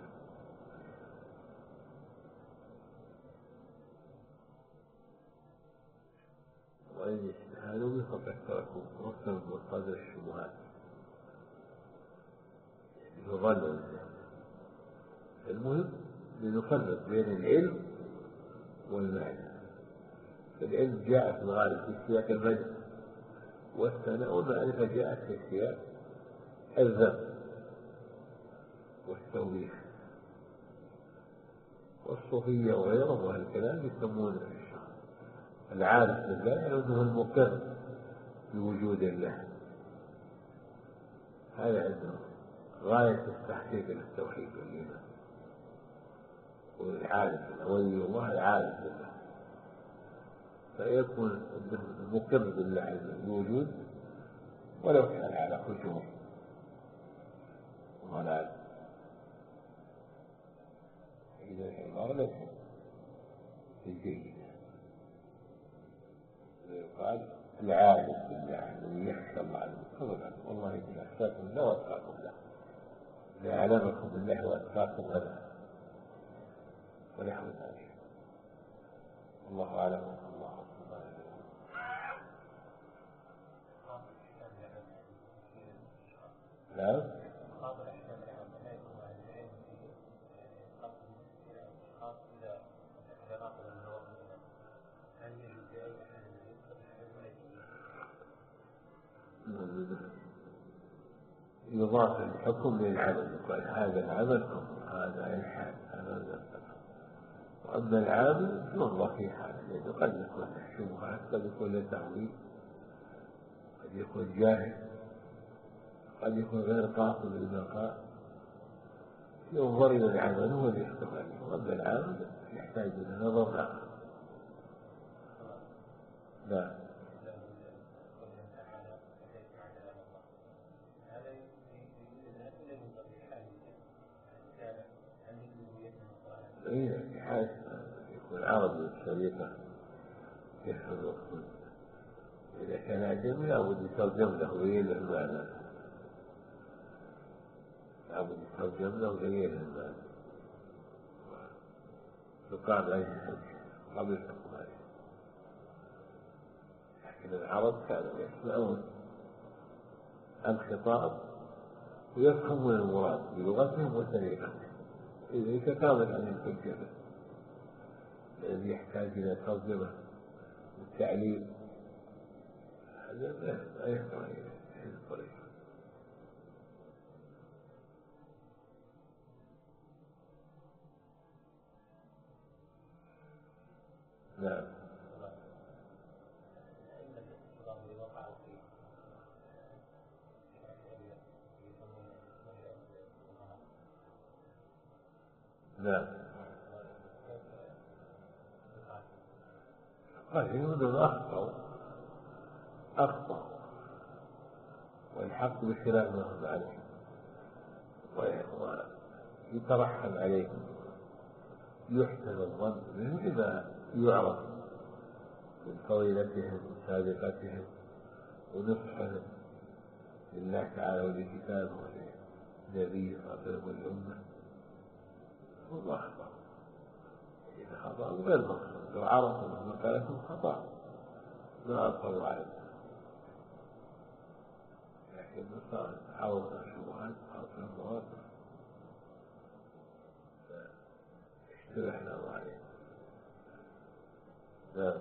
وإن اجتهادوا به فقد تركوا ركنا من مصادر الشبهات يظل. المهم لنفرق بين العلم والمعنى. العلم جاء في الغالب في سياق المدح والثناء، والمعرفة جاءت في سياق الذم والتوبيخ. والصوفية وغيرهم وأهل الكلام يسمون العارف بالله لأنه المقر بوجود الله، هذا عندهم غاية التحقيق للتوحيد والإيمان. والعارف ولي الله العارف بالله، فيكون المقر بالله الوجود ولو كان على فجور وضلال. إذا العبارة ليست جيدة. يقال العارف بالله الذي يخشى الله عز وجل، والله إن أخشاكم لا وأتقاكم له، لأعلمكم بالله وأتقاكم غدا ونحو ذلك. الله أعلم. الله نعم. يضاف الحكم للعمل، يقال هذا العمل هذا الحال هذا الزمن. وأما العامل ينظر في حاله، لأنه قد يكون شبهات، قد يكون له تأويل، قد يكون جاهل، قد يكون غير قاصد للمقام. ينظر إلى العمل هو اللي يحكم عليه، وأما العامل يحتاج إلى نظر آخر. لا في حال يكون عربي الشريطة يفهم. إذا كان أعجمي لابد يترجم له ويله المعنى، لابد يترجم له ويله المعنى. يقال أي حاجة قبل الحكم. لكن العرب كانوا يسمعون الخطاب ويفهمون المراد بلغتهم وطريقتهم. إذا تكامل عن الترجمة الذي يحتاج إلى ترجمة والتعليم، هذا لا يحتاج إلى هذه الطريقة. نعم. نعم. قالوا أخطأوا أخطأوا والحق بخلاف ما هم عليه، ويترحم عليهم، يحسن الظن بهم بما يعرف من فضيلتهم وسابقتهم ونصحا لله تعالى ولكتابه ولنبيه صلى الله عليه وسلم والأمة هو أخطأ. إذا خطأ غير مقصود، لو عرفوا من مكانهم خطأ ما أصروا على الناس، لكن صار عرض الشبهات خاصة المواقف فاشتبهنا الله عليه. نعم.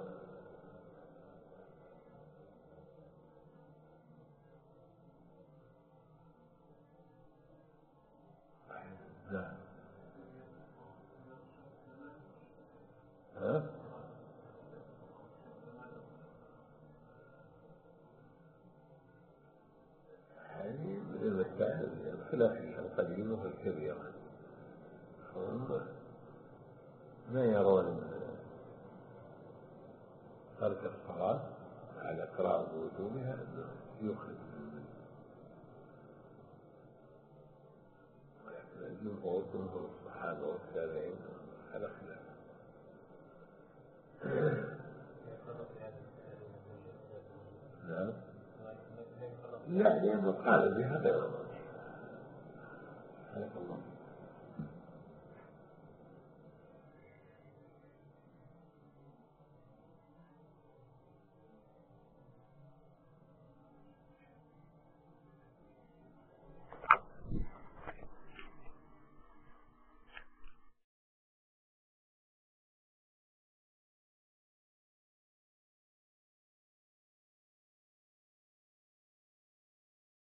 نعم. ها؟ هذه من المسائل الخلافية القديمة والكبيرة، هم ما يرون ترك الصلاة على إقرار بوجوبها أنه يخرج، ولكن الجمهور جمهور الصحابة والتابعين على خلاف. نعم. لا، لأنه قال بها غيره.